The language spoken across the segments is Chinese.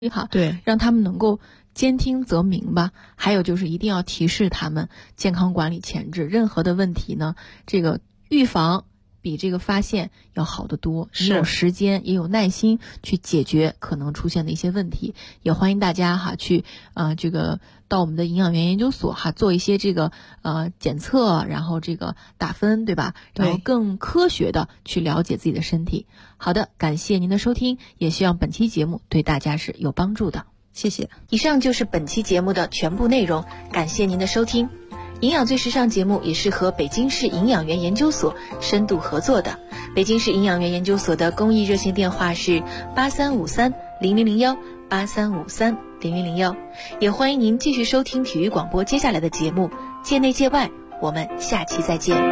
好， 对， 让他们能够兼听则明吧。还有就是一定要提示他们健康管理前置，任何的问题呢，这个预防比这个发现要好得多。你有时间也有耐心去解决可能出现的一些问题。也欢迎大家去这个到我们的营养元研究所做一些这个检测，然后这个打分，对吧？然后更科学的去了解自己的身体。好的，感谢您的收听，也希望本期节目对大家是有帮助的。 谢谢。 以上就是本期节目的全部内容，感谢您的收听。营养最时尚节目也是和北京市营养元研究所深度合作的。北京市营养元研究所的公益热线电话是83530001 83530001，也欢迎您继续收听体育广播接下来的节目，界内界外，我们下期再见。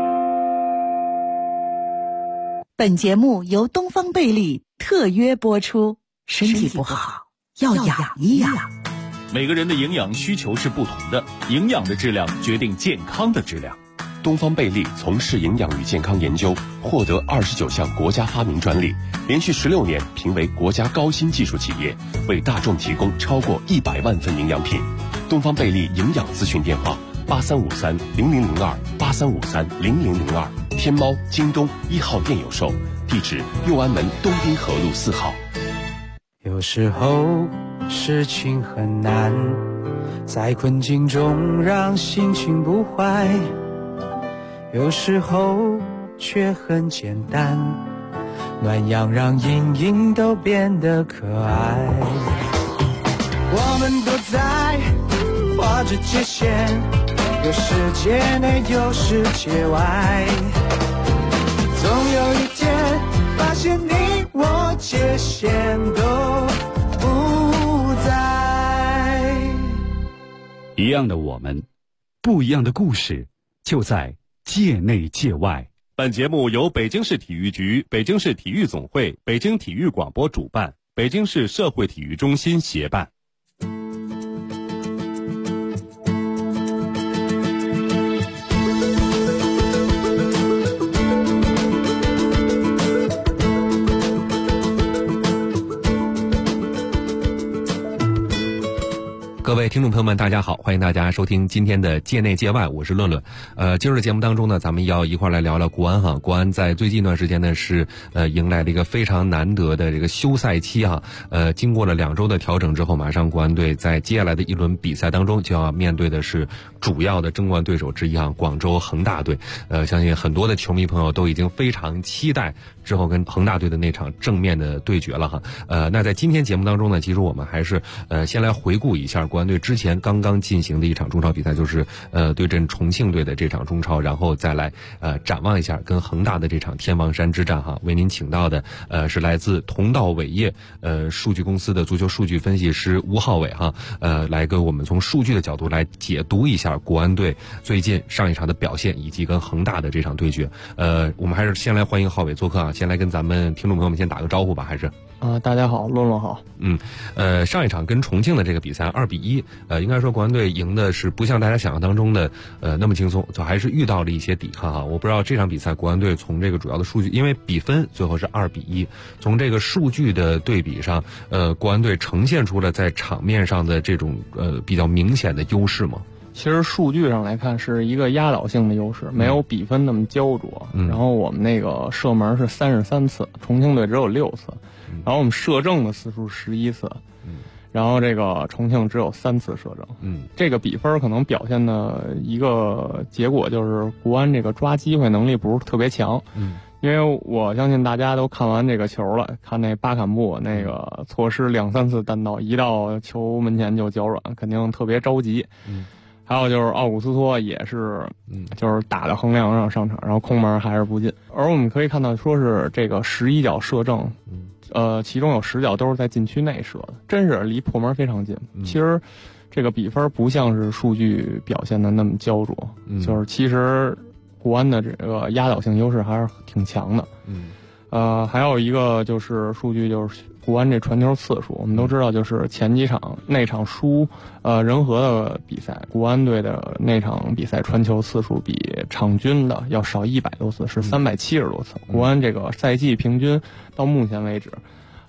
本节目由东方贝利特约播出。身体不好要养一养。 每个人的营养需求是不同的，营养的质量决定健康的质量。 东方贝利从事营养与健康研究，获得29项国家发明专利，连续16年评为国家高新技术企业，为大众提供超过100万份营养品。东方贝利营养咨询电话83530002 83530002，天猫、京东1号店有售，地址右安门东滨河路4号。 有时候事情很难，在困境中让心情不坏，有时候却很简单，暖阳让阴影都变得可爱。我们都在画着界限，有世界内有世界外，总有一天发现你我界限都不在。 一样的我们，不一样的故事，就在界内界外。 本节目由北京市体育局、北京市体育总会、北京体育广播主办，北京市社会体育中心协办。 各位听众朋友们，大家好，欢迎大家收听今天的界内界外，我是论论。今日的节目当中呢，咱们要一块来聊聊国安哈。国安在最近一段时间呢是迎来了一个非常难得的这个休赛期哈。经过了2周的调整之后，马上国安队在接下来的一轮比赛当中就要面对的是主要的争冠对手之一哈，广州恒大队。相信很多的球迷朋友都已经非常期待之后跟恒大队的那场正面的对决了哈。那在今天节目当中呢，其实我们还是先来回顾一下国安队之前刚刚进行的一场中超比赛，就是对阵重庆队的这场中超，然后再来展望一下跟恒大的这场天王山之战哈。为您请到的是来自同道伟业数据公司的足球数据分析师吴浩伟哈，来跟我们从数据的角度来解读一下国安队最近上一场的表现以及跟恒大的这场对决。我们还是先来欢迎浩伟做客啊，先来跟咱们听众朋友们先打个招呼吧，还是大家好，论论好。 上一场跟重庆的这个比赛2-1，应该说国安队赢的是不像大家想象当中的那么轻松，就还是遇到了一些抵抗哈。我不知道这场比赛国安队从这个主要的数据，因为比分最后是2-1，从这个数据的对比上，国安队呈现出了在场面上的这种比较明显的优势吗？ 其实数据上来看是一个压倒性的优势，没有比分那么焦灼。然后我们那个射门是33次，重庆队只有6次，然后我们射正的次数11次，然后这个重庆只有3次射正。这个比分可能表现的一个结果就是国安这个抓机会能力不是特别强。因为我相信大家都看完这个球了，看那巴坎布那个错失2-3次单刀，一到球门前就脚软，肯定特别着急。还有就是奥古斯托也是，就是打到横梁上场，然后空门还是不进。而我们可以看到，说是这个11脚射正，其中有10脚都是在禁区内射的，真是离破门非常近。其实这个比分不像是数据表现的那么焦灼，就是其实国安的这个压倒性优势还是挺强的。还有一个就是数据，就是国安这传球次数，我们都知道，就是前几场那场输仁和的比赛，国安队的那场比赛传球次数比场均的要少100多次，是370多次。国安这个赛季平均到目前为止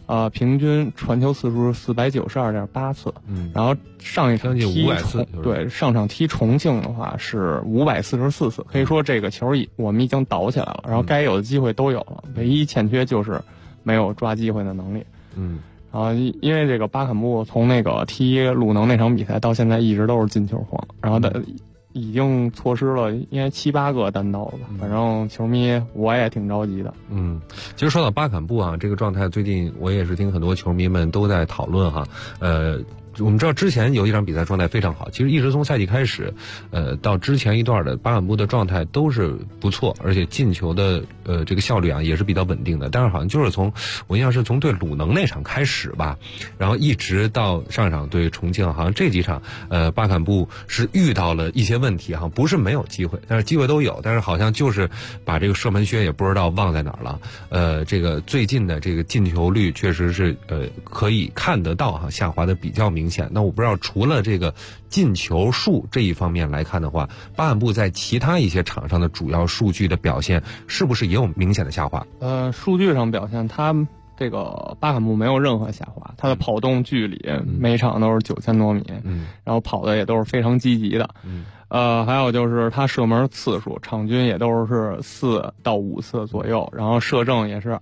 平均传球次数是492.8次，然后上一场踢上场踢重庆的话是544次，可以说这个球我们已经倒起来了，然后该有的机会都有了，唯一欠缺就是没有抓机会的能力。然后因为这个巴坎布从那个踢鲁能那场比赛到现在一直都是进球荒，然后已经错失了应该7、8个单刀吧，反正球迷我也挺着急的。 其实说到巴坎布啊，这个状态最近我也是听很多球迷们都在讨论哈，我们知道之前有一场比赛状态非常好，其实一直从赛季开始，到之前一段的巴坎布的状态都是不错，而且进球的这个效率啊也是比较稳定的。但是好像就是我印象是从对鲁能那场开始吧，然后一直到上一场对重庆，好像这几场巴坎布是遇到了一些问题哈，不是没有机会，但是机会都有，但是好像就是把这个射门靴也不知道忘在哪儿了。这个最近的这个进球率确实是可以看得到哈，下滑的比较明显。那我不知道除了这个进球数这一方面来看的话，巴坎布在其他一些场上的主要数据的表现是不是也有明显的下滑？ 数据上表现他这个巴坎布没有任何下滑，他的跑动距离每场都是9000多米，然后跑的也都是非常积极的。还有就是他射门次数场均也都是4到5次左右，然后射正也是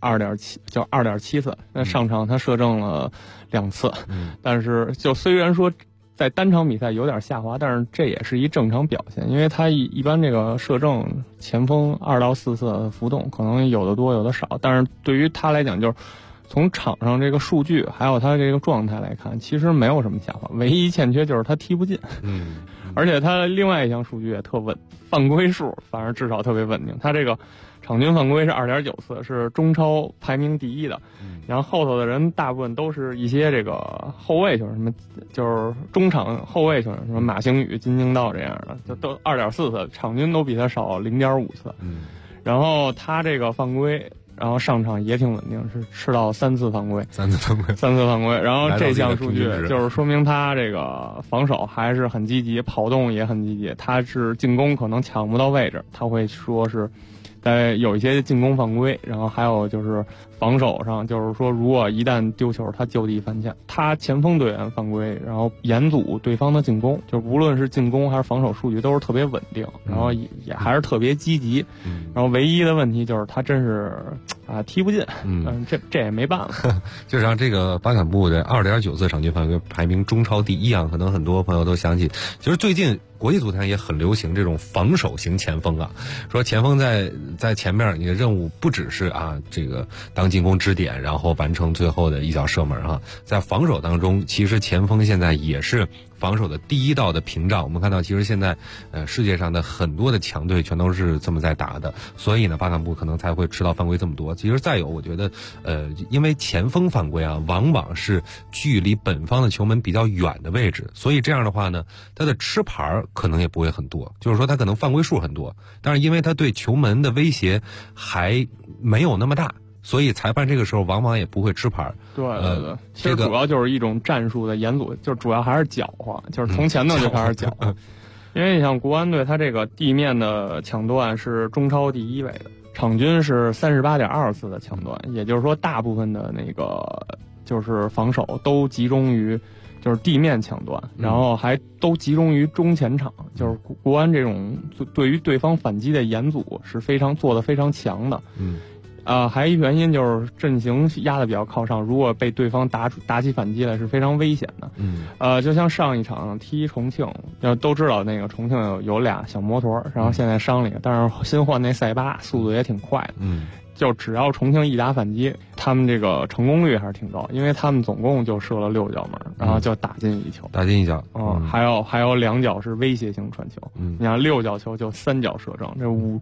2.7次。那上场他射正了2次，但是就虽然说在单场比赛有点下滑，但是这也是一正常表现，因为他一般这个射正前锋2到4次的浮动，可能有的多有的少，但是对于他来讲就是从场上这个数据还有他这个状态来看，其实没有什么下滑，唯一欠缺就是他踢不进。而且他另外一项数据也特稳，犯规数反正至少特别稳定，他这个场均犯规是2.9次，是中超排名第1的。然后后头的人大部分都是一些这个后卫球，什么就是中场后卫球，什么马星宇、金敬道这样的，就都2.4次，场均都比他少0.5次。然后他这个犯规，然后上场也挺稳定，是吃到3次犯规。然后这项数据就是说明他这个防守还是很积极，跑动也很积极。他是进攻可能抢不到位置，他会说是有一些进攻犯规，然后还有就是防守上，就是说如果一旦丢球，他就地反抢，他前锋队员犯规，然后严阻对方的进攻，就无论是进攻还是防守数据都是特别稳定，然后也还是特别积极。然后唯一的问题就是他真是踢不进，这也没办法。 就像这个巴坎布的2.9次场均犯规排名中超第1啊，可能很多朋友都想起，其实最近国际足坛也很流行这种防守型前锋啊，说前锋在前面，你的任务不只是这个当进攻支点，然后完成最后的一脚射门哈，在防守当中，其实前锋现在也是防守的第一道的屏障。我们看到，其实现在世界上的很多的强队全都是这么在打的，所以呢，巴坎布可能才会吃到犯规这么多。其实再有，我觉得因为前锋犯规往往是距离本方的球门比较远的位置，所以这样的话呢，他的吃牌可能也不会很多，就是说他可能犯规数很多，但是因为他对球门的威胁还没有那么大，所以裁判这个时候往往也不会吃牌。 对，其实主要就是一种战术的严阻，就是主要还是搅和，就是从前头就开始搅和。因为你像国安队，他这个地面的抢断是中超第1位的，场均是38.2次的抢断，也就是说大部分的那个就是防守都集中于就是地面抢断，然后还都集中于中前场，就是国安这种对于对方反击的严阻是做得非常强的。还一原因就是阵型压得比较靠上，如果被对方打起反击来是非常危险的。就像上一场踢重庆，都知道那个重庆有俩小摩托，然后现在伤了一个，但是新换那塞巴速度也挺快的。就只要重庆一打反击，他们这个成功率还是挺高，因为他们总共就射了6脚门，然后就打进1球， 打进1脚。 还有2脚是威胁性传球。你看6脚球就3脚射正，这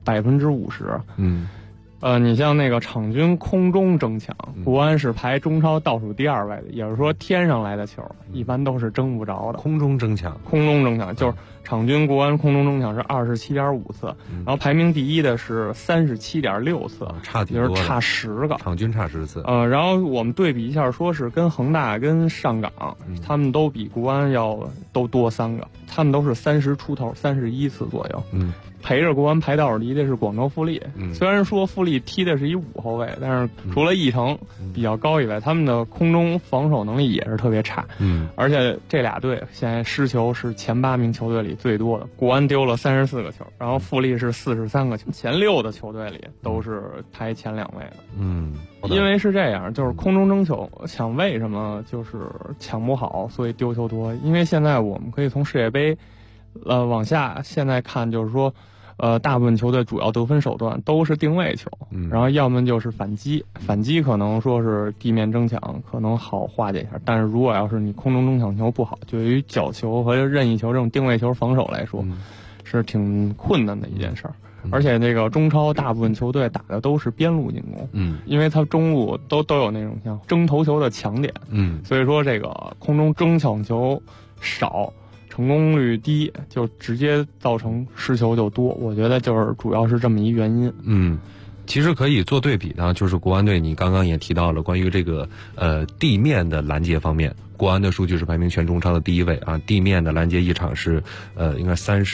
50%。你像那个场均空中争抢，国安是排中超倒数第2位的，也就是说天上来的球一般都是争不着的。 空中争抢就是场均国安空中争抢是27.5次，然后排名第1的是37.6次， 差挺多的， 就是差10个， 场均差10次。 然后我们对比一下，说是跟恒大跟上港，他们都比国安都多3个，他们都是30出头，31次左右。 陪着国安排道离的是广州富力。虽然说富力踢的是一5后卫，但是除了翼城比较高以外，他们的空中防守能力也是特别差。而且这俩队现在失球是前8名球队里最多的，国安丢了34个球，然后富力是43个球，前6的球队里都是排前2位的。因为是这样，就是空中争球抢为什么就是抢不好，所以丢球多。因为现在我们可以从世界杯往下现在看，就是说大部分球队主要得分手段都是定位球，然后要么就是反击可能说是地面争抢可能好化解一下，但是如果要是你空中争抢球不好，就于角球和任意球这种定位球防守来说，是挺困难的一件事儿。而且这个中超大部分球队打的都是边路进攻，因为它中路都有那种像争头球的强点，所以说这个空中争抢球少，成功率低，就直接造成失球就多。我觉得就是主要是这么一原因。 其实可以做对比呢，就是国安队，你刚刚也提到了关于这个地面的拦截方面，国安的数据是排名全中超的第1位啊，地面的拦截一场是应该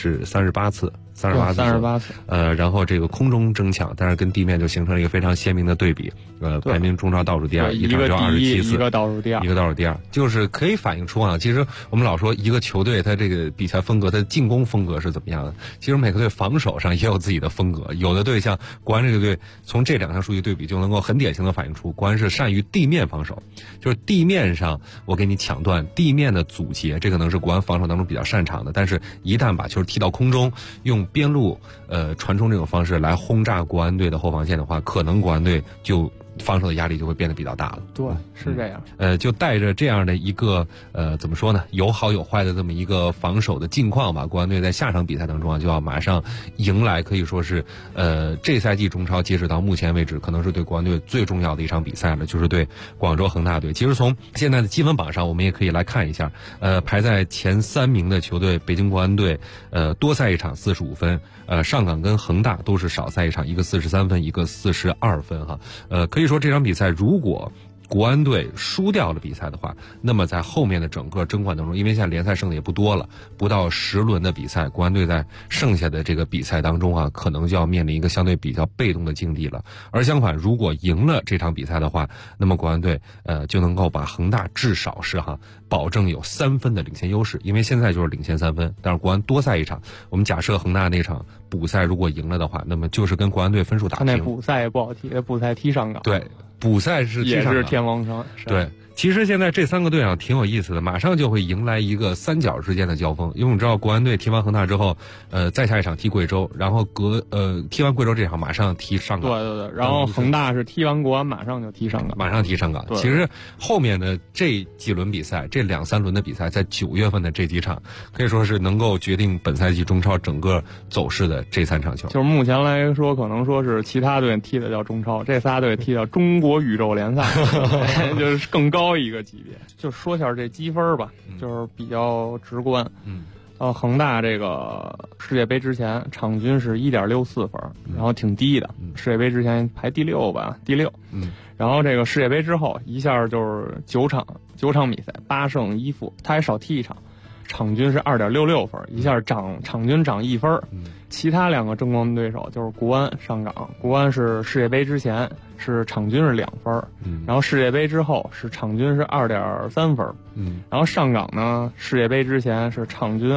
38次。38次，然后这个空中争抢，但是跟地面就形成了一个非常鲜明的对比，排名中超倒数第2，一场就27次， 一个倒数第2， 就是可以反映出啊，其实我们老说一个球队它这个比赛风格，它的进攻风格是怎么样的，其实每个队防守上也有自己的风格，有的队像国安这个队，从这2项数据对比就能够很典型的反映出国安是善于地面防守，就是地面上我给你抢断，地面的阻截，这可能是国安防守当中比较擅长的，但是一旦把球踢到空中，用边路传冲这种方式来轰炸国安队的后防线的话，可能国安队就防守的压力就会变得比较大了。 对，是这样。 就带着这样的一个怎么说呢，有好有坏的这么一个防守的境况吧，国安队在下场比赛当中啊，就要马上迎来可以说是这赛季中超截止到目前为止，可能是对国安队最重要的一场比赛了，就是对广州恒大队。其实从现在的积分榜上，我们也可以来看一下，排在前3名的球队北京国安队，多赛一场45分，上港跟恒大都是少赛一场，一个43分，一个42分哈。可以说这场比赛如果国安队输掉了比赛的话，那么在后面的整个争冠当中，因为现在联赛剩的也不多了，不到10轮的比赛，国安队在剩下的这个比赛当中啊，可能就要面临一个相对比较被动的境地了。而相反，如果赢了这场比赛的话，那么国安队就能够把恒大至少是保证有3分的领先优势，因为现在就是领先3分，但是国安多赛一场，我们假设恒大那场补赛如果赢了的话，那么就是跟国安队分数打平。 他那补赛也不好踢，补赛踢上港。 对。补赛是也是天王城， 对。其实现在这3个队啊挺有意思的，马上就会迎来一个3角之间的交锋。因为我们知道国安队踢完恒大之后，再下一场踢贵州，然后踢完贵州这场马上踢上港。 对，然后恒大是踢完国安马上就踢上港， 其实后面的这几轮比赛，这2、3轮的比赛，在9月份的这几场，可以说是能够决定本赛季中超整个走势的这3场球。 就是目前来说，可能说是其他队踢的叫中超，这仨队踢的中国宇宙联赛，就是更高一个级别。就说一下这积分吧，就是比较直观。恒大这个世界杯之前场均是1.64分，然后挺低的。世界杯之前排第6吧，第6。然后这个世界杯之后一下就是9场比赛，8胜1负，他还少踢一场，场均是2.66分，一下场均涨1分。其他2个争冠对手就是国安、上港。国安是世界杯之前是场均是2分，然后世界杯之后是场均是2.3分。然后上港呢，世界杯之前是场均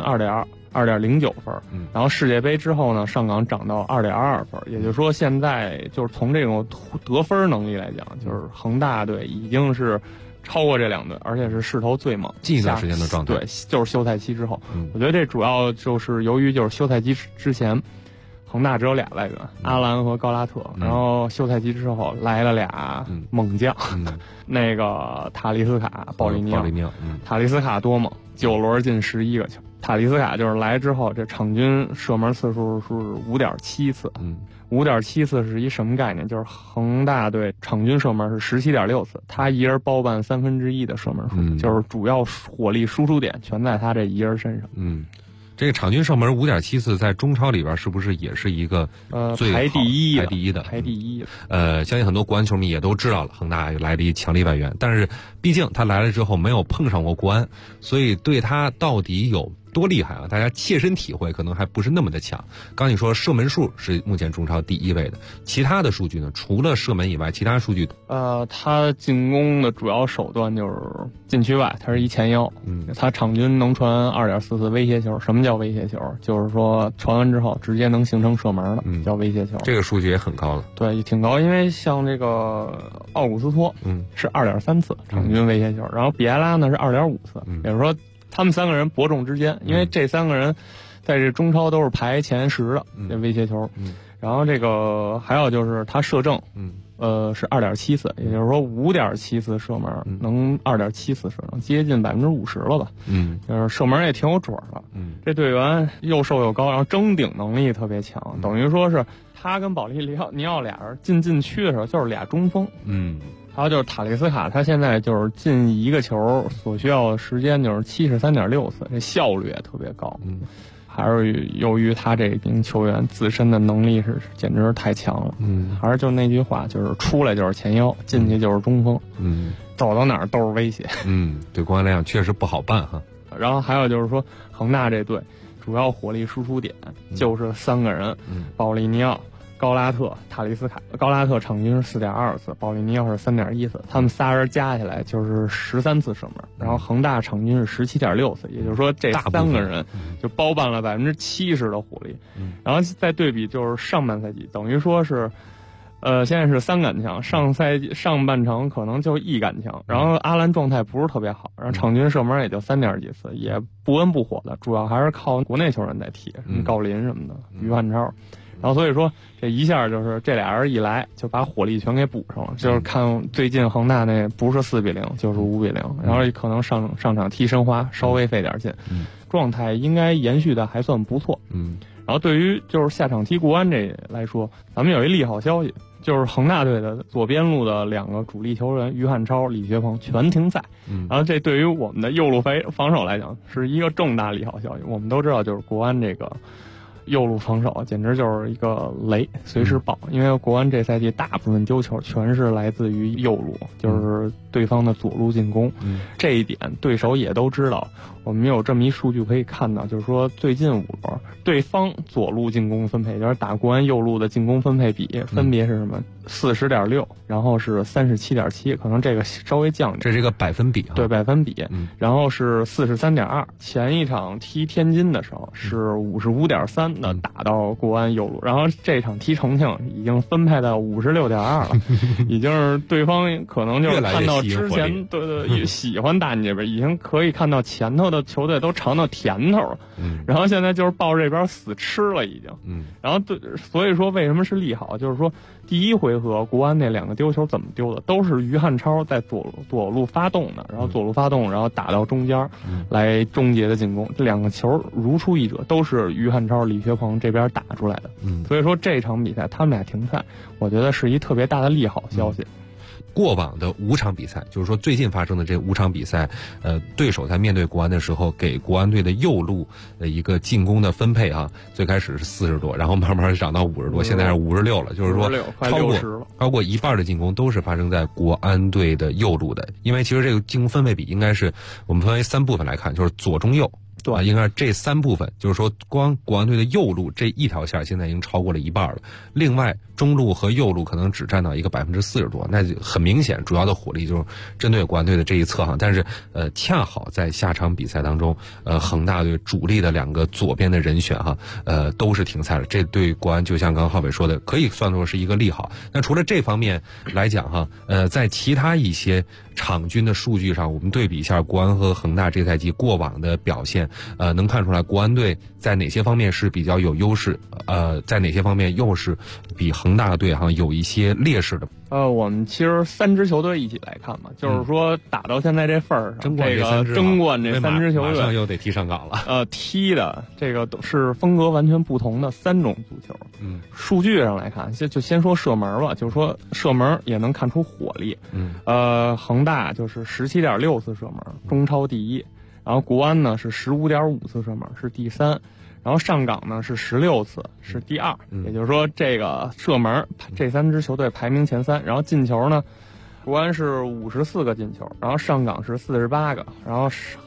2.09分，然后世界杯之后呢，上港涨到2.22分。也就是说，现在就是从这种得分能力来讲，就是恒大队已经是超过这2队，而且是势头最猛， 近一段时间的状态。 对，就是休赛期之后，我觉得这主要就是由于就是休赛期之前，恒大只有俩外援，阿兰和高拉特，然后休赛期之后来了俩猛将，那个塔利斯卡、鲍利尼奥，塔利斯卡多猛，9轮进11个球。塔利斯卡就是来之后，这场均射门次数是5.7次。5.7次是一什么概念？就是恒大队场均射门是17.6次，他一人包办1/3的射门数，就是主要火力输出点全在他这一人身上。 这个场均射门5.7次，在中超里边是不是也是一个排第一的？ 相信很多国安球迷也都知道了，恒大来了一强力外援，但是毕竟他来了之后没有碰上过国安，所以对他到底有多厉害啊！大家切身体会可能还不是那么的强。刚你说射门数是目前中超第1位的，其他的数据呢？除了射门以外，其他数据？ 他进攻的主要手段就是禁区外，他是一前腰，他场均能传2.44威胁球。什么叫威胁球？就是说传完之后直接能形成射门的，叫威胁球。 这个数据也很高了。 对，也挺高，因为像这个奥古斯托，是2.3次场均威胁球，然后比埃拉呢是2.5次，也就是说他们3个人伯仲之间，因为这3个人在这中超都是排前10的这威胁球。然后这个还有就是他射正，是2.7次，也就是说5.7次射门，能2.7次射正，接近50%了吧？就是射门也挺有准的。这队员又瘦又高，然后争顶能力特别强，等于说是他跟保利尼奥俩人进禁区的时候就是俩中锋。还有就是塔利斯卡，他现在就是进一个球所需要的时间就是73.6次，这效率也特别高。还是由于他这名球员自身的能力是简直是太强了。还是就那句话，就是出来就是前腰，进去就是中锋。走到哪儿都是威胁。 对国安来讲确实不好办哈。 然后还有就是说，恒大这队主要火力输出点就是3个人，保利尼奥、高拉特、塔利斯卡。高拉特场均是4.2次，保利尼奥是3.1次，他们仨人加起来就是13次射门。然后恒大场均是17.6次，也就是说这3个人就包办了70%的火力。然后再对比就是上半赛季，等于说是现在是3杆强，上半程可能就1杆强。然后阿兰状态不是特别好，然后场均射门也就3点几次，也不温不火的，主要还是靠国内球员在踢，什么郜林什么的，于汉超。然后所以说这一下就是这俩人一来就把火力全给补上了，就是看最近恒大那不是4-0就是5-0，然后可能上场踢申花稍微费点劲，状态应该延续的还算不错。然后对于就是下场踢国安这来说，咱们有一利好消息，就是恒大队的左边路的2个主力球员于汉超、李学鹏全停赛。然后这对于我们的右路防守来讲是一个重大利好消息。我们都知道，就是国安这个右路防守简直就是一个雷，随时爆。因为国安这赛季大部分丢球全是来自于右路，就是对方的左路进攻。这一点对手也都知道。我们有这么一数据可以看到，就是说最近5轮对方左路进攻分配，就是打国安右路的进攻分配比分别是什么？40.6，然后是37.7，可能这个稍微降点。 这是一个百分比啊。 对，百分比。然后是43.2。前一场踢天津的时候是55.3的打到国安右路，然后这场踢重庆已经分配到56.2了，已经是对方可能就是看到之前对喜欢打你这边，已经可以看到前头的球队都尝到甜头了。然后现在就是抱这边死吃了已经。然后所以说为什么是利好，就是说第一回合国安那2个丢球怎么丢的，都是于汉超在左路发动的，然后左路发动，然后打到中间来终结的进攻。这2个球如出一辙，都是于汉超、李学鹏这边打出来的。所以说这场比赛他们俩停赛，我觉得是一特别大的利好消息。 过往的5场比赛，就是说最近发生的这5场比赛，对手在面对国安的时候，给国安队的右路的一个进攻的分配啊，最开始是40多，然后慢慢涨到50多，现在是56了，就是说超过一半的进攻都是发生在国安队的右路的。因为其实这个进攻分配比应该是我们分为3部分来看，就是左中右。对，应该是这3部分，就是说光国安队的右路这一条线现在已经超过了一半了，另外中路和右路可能只占到一个40%多，那就很明显主要的火力就是针对国安队的这一侧哈。但是恰好在下场比赛当中，恒大队主力的2个左边的人选哈，都是停赛了，这对国安就像刚刚浩北说的，可以算作是一个利好。那除了这方面来讲哈，在其他一些场均的数据上，我们对比一下国安和恒大这赛季过往的表现，能看出来国安队在哪些方面是比较有优势，在哪些方面又是比恒大队哈有一些劣势的。 我们其实3支球队一起来看嘛，就是说打到现在这份儿上，这个争冠这3支球队马上又得踢上岗了。 踢的这个都是风格完全不同的3种足球。数据上来看，就先说射门吧，就是说射门也能看出火力。恒大就是17.6次射门，中超第1。然后国安呢是15.5次射门，是第3。然后上港呢是16次，是第2。也就是说这个射门这3支球队排名前3。然后进球呢，国安是54个进球，然后上港是48个，然后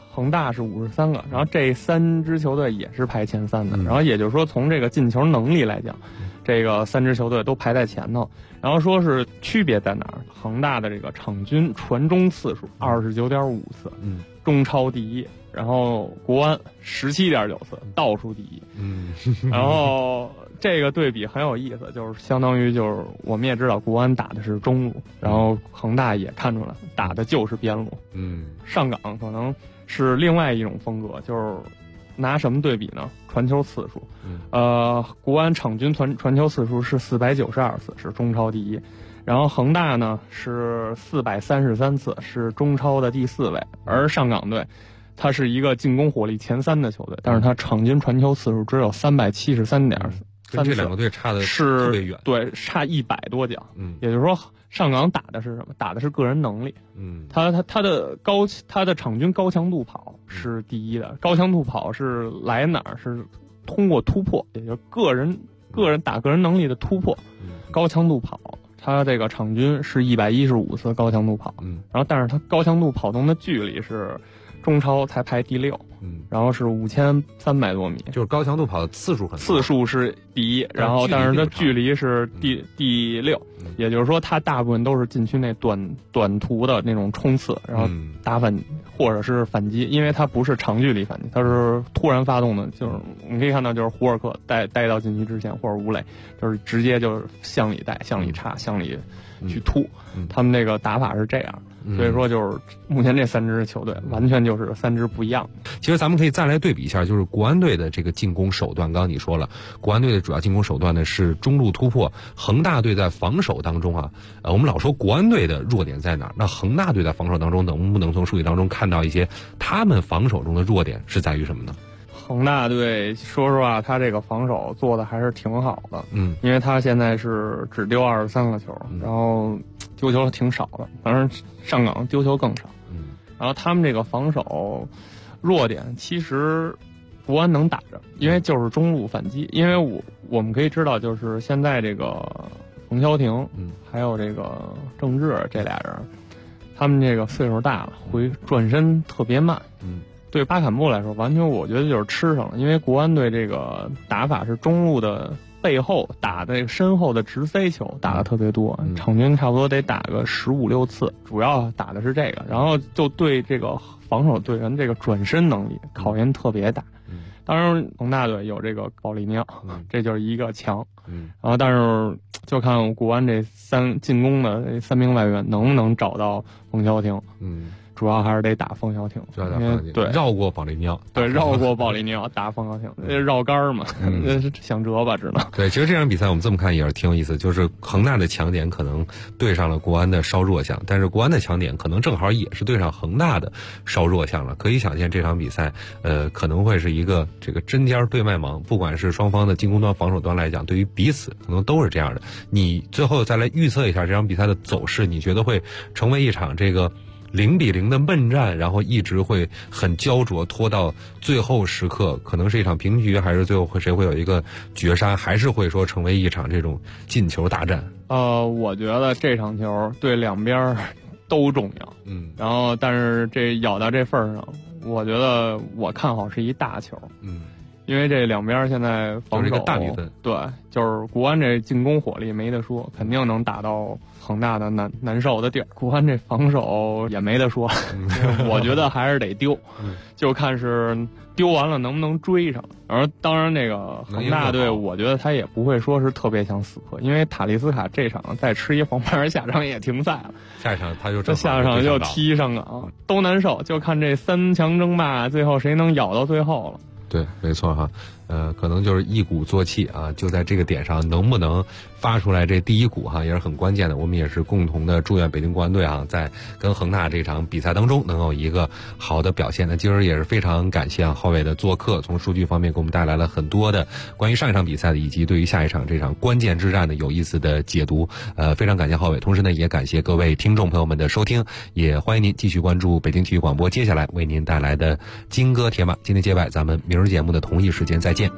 恒大是53个，然后这3支球队也是排前3的，然后也就是说从这个进球能力来讲，这个3支球队都排在前头。然后说是区别在哪儿？恒大的这个场均传中次数29.5次，中超第一，然后国安17.9次，倒数第一。然后这个对比很有意思，就是相当于就是我们也知道国安打的是中路，然后恒大也看出来打的就是边路。上港可能是另外一种风格，就是拿什么对比呢？传球次数。国安场均传球次数是492次，是中超第一。然后恒大呢是433次，是中超的第4位。而上港队，它是一个进攻火力前3的球队，但是它场均传球次数只有373.3次， 跟这2个队差的特别远， 对，差100多脚。也就是说，上港打的是什么？打的是个人能力。他的场均高强度跑是第一的，高强度跑是来哪儿？是通过突破，也就是个人打个人能力的突破。高强度跑，他这个场均是115次高强度跑。然后但是他高强度跑动的距离是中超才排第6，然后是5300多米， 就是高强度跑的次数很多， 次数是第一，然后但是它距离是第6，也就是说它大部分都是禁区内短途的那种冲刺，然后打反或者是反击，因为它不是长距离反击，它是突然发动的，就是你可以看到就是胡尔克带到禁区之前，或者吴磊就是直接就是向里带、向里插、向里去突，他们那个打法是这样。所以说，就是目前这3支球队完全就是3支不一样。 其实咱们可以再来对比一下，就是国安队的这个进攻手段。刚刚你说了，国安队的主要进攻手段呢是中路突破。恒大队在防守当中啊，我们老说国安队的弱点在哪儿？那恒大队在防守当中能不能从数据当中看到一些他们防守中的弱点是在于什么呢？ 恒大队说实话，他这个防守做的还是挺好的，因为他现在是只丢23个球，然后丢球挺少的，反正上港丢球更少。然后他们这个防守弱点，其实国安能打着，因为就是中路反击。因为我们可以知道，就是现在这个冯潇霆，还有这个郑智这俩人，他们这个岁数大了，回转身特别慢。对巴坎布来说，完全我觉得就是吃上了，因为国安队这个打法是中路的背后打的身后的直塞球打的特别多，场均差不多得打个15、16次，主要打的是这个，然后就对这个防守队员这个转身能力考验特别大。当然恒大队有这个保利尼奥，这就是一个强。然后但是就看国安这进攻的这3名外援能不能找到冯潇霆。主要还是得打冯潇霆， 对，绕过保利尼奥， 对，绕过保利尼奥打冯潇霆，绕杆嘛，想折吧，只能。 对，其实这场比赛我们这么看也是挺有意思，就是恒大的强点可能对上了国安的稍弱项，但是国安的强点可能正好也是对上恒大的稍弱项了。可以想见这场比赛，可能会是一个这个针尖对麦芒，不管是双方的进攻端、防守端来讲，对于彼此可能都是这样的。你最后再来预测一下这场比赛的走势，你觉得会成为一场这个0-0的闷战，然后一直会很焦灼，拖到最后时刻，可能是一场平局，还是最后谁会有一个绝杀，还是会说成为一场这种进球大战？ 我觉得这场球对两边都重要。然后但是这咬到这份上，我觉得我看好是一大球。因为这两边现在防守就是一个大比分， 对，就是国安这进攻火力没得说，肯定能打到恒大的难受的地儿。国安这防守也没得说，我觉得还是得丢，就看是丢完了能不能追上。而当然，这个恒大队，我觉得他也不会说是特别想死磕，因为塔利斯卡这场再吃一黄牌，下场也停赛了。 下一场他就下场就踢上港，都难受，就看这3强争霸最后谁能咬到最后了。 对，没错哈，可能就是一鼓作气啊，就在这个点上能不能发出来这第一鼓哈，也是很关键的。我们也是共同的祝愿北京国安队啊，在跟恒大这场比赛当中能有一个好的表现。那今儿也是非常感谢浩伟的做客，从数据方面给我们带来了很多的关于上一场比赛的，以及对于下一场这场关键之战的有意思的解读。非常感谢浩伟，同时呢也感谢各位听众朋友们的收听，也欢迎您继续关注北京体育广播接下来为您带来的金戈铁马。今天节外，咱们明儿节目的同一时间再见。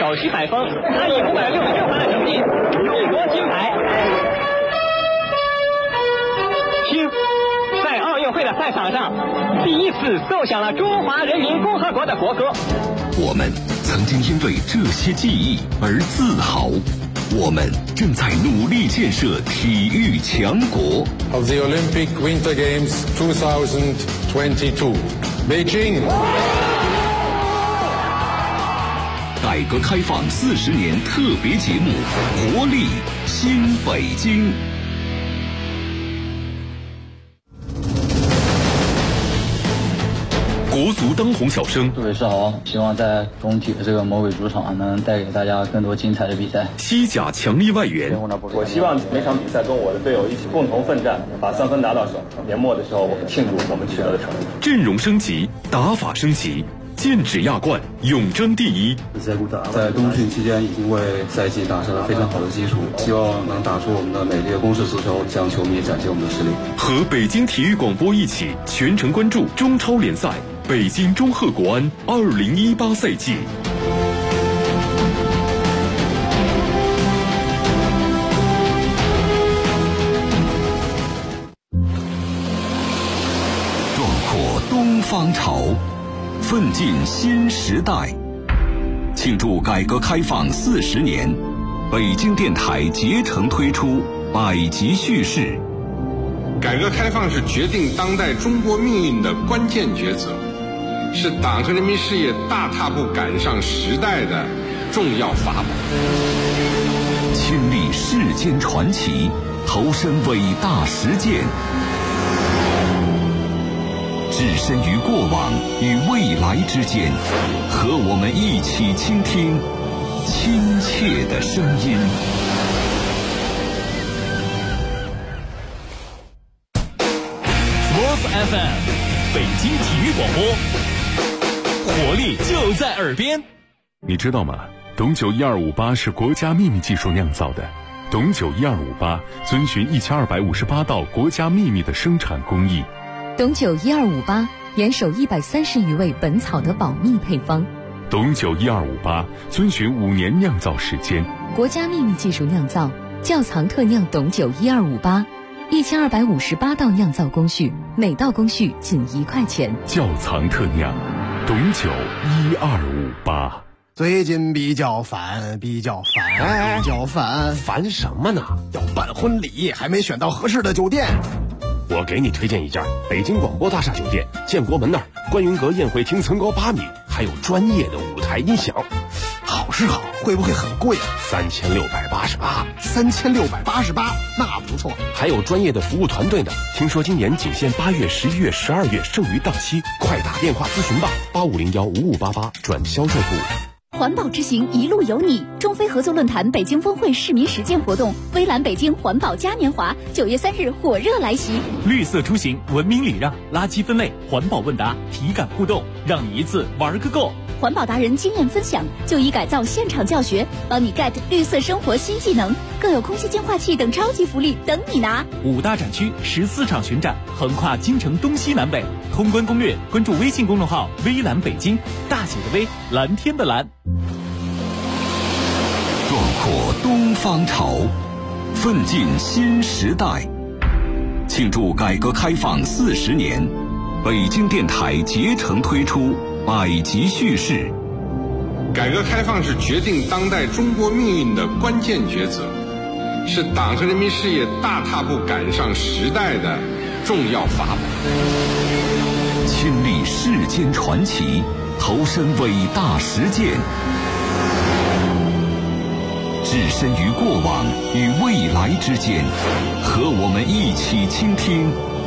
小区百峰，他以566分的成绩勇夺金牌。听，在奥运会的赛场上，第一次奏响了中华人民共和国的国歌。 我们曾经因为这些记忆而自豪，我们正在努力建设体育强国。 Of the Olympic Winter Games 2022, Beijing。 改革开放40年特别节目《活力新北京》。国足当红小生， 各位是好，希望在中体的这个魔鬼主场能带给大家更多精彩的比赛。 西甲强力外援， 我希望每场比赛跟我的队友一起共同奋战，把3分拿到手。年末的时候，我们庆祝我们取得的成绩。 阵容升级，打法升级，剑指亚冠，永争第一。 在冬训期间已经为赛季打下了非常好的基础，希望能打出我们的美丽的攻势足球，向球迷展现我们的实力。 和北京体育广播一起全程关注中超联赛。北京中赫国安2018赛季。壮阔东方潮，奋进新时代。庆祝改革开放40年，北京电台竭诚推出百集叙事。 改革开放是决定当代中国命运的关键抉择，是党和人民事业大踏步赶上时代的重要法宝。 亲历世间传奇，投身伟大实践，置身于过往与未来之间，和我们一起倾听亲切的声音。 FM 北京体育广播，活力就在耳边。 你知道吗？董酒1258是国家秘密技术酿造的。董酒1258遵循1258道国家秘密的生产工艺。 董酒1258严守130余味本草的保密配方。 董酒1258遵循5年酿造时间。 国家秘密技术酿造，窖藏特酿董酒1258，1258道酿造工序，每道工序仅1块钱。 窖藏特酿，董酒1258。 最近比较烦， 烦什么呢？ 要办婚礼，还没选到合适的酒店。 我给你推荐一家北京广播大厦酒店，建国门那儿，观云阁宴会厅层高8米，还有专业的舞台音响。 好是好，会不会很贵啊 ？3688， 那不错。 还有专业的服务团队呢。听说今年仅限8月、11月、12月，剩余档期，快打电话咨询吧，85015588转销售部。 环保之行一路有你，中非合作论坛北京峰会市民实践活动，微蓝北京环保嘉年华9月3日火热来袭。 绿色出行，文明礼让，垃圾分类，环保问答，体感互动，让你一次玩个够。 环保达人经验分享，就医改造现场教学，帮你 get 绿色生活新技能，更有空气净化器等超级福利等你拿。 5大展区14场巡展，横跨京城东西南北。通关攻略，关注微信公众号微蓝北京，大写的微，蓝天的蓝。 壮阔东方潮，奋进新时代。庆祝改革开放40年，北京电台竭诚推出百集叙事。 改革开放是决定当代中国命运的关键抉择，是党和人民事业大踏步赶上时代的重要法宝。 亲历世间传奇，投身伟大实践，置身于过往与未来之间，和我们一起倾听